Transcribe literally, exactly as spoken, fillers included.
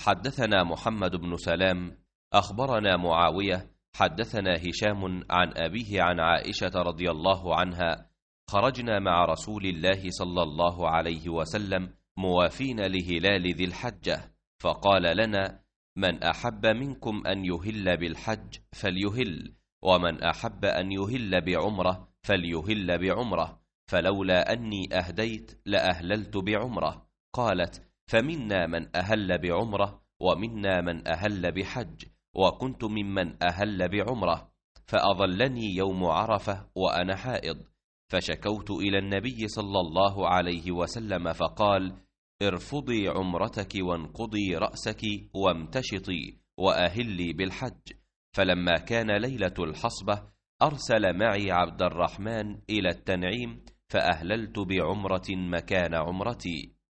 حدثنا محمد بن سلام أخبرنا معاوية حدثنا هشام عن أبيه عن عائشة رضي الله عنها: خرجنا مع رسول الله صلى الله عليه وسلم موافين لهلال ذي الحجة، فقال لنا: من أحب منكم أن يهل بالحج فليهل، ومن أحب أن يهل بعمرة فليهل بعمرة، فلولا أني أهديت لأهللت بعمرة. قالت: فمنا من أهل بعمرة ومنا من أهل بحج، وكنت ممن أهل بعمرة، فأظلني يوم عرفة وأنا حائض، فشكوت إلى النبي صلى الله عليه وسلم فقال: ارفضي عمرتك وانقضي رأسك وامتشطي وأهلي بالحج. فلما كان ليلة الحصبة أرسل معي عبد الرحمن إلى التنعيم، فأهللت بعمرة مكان عمرتي.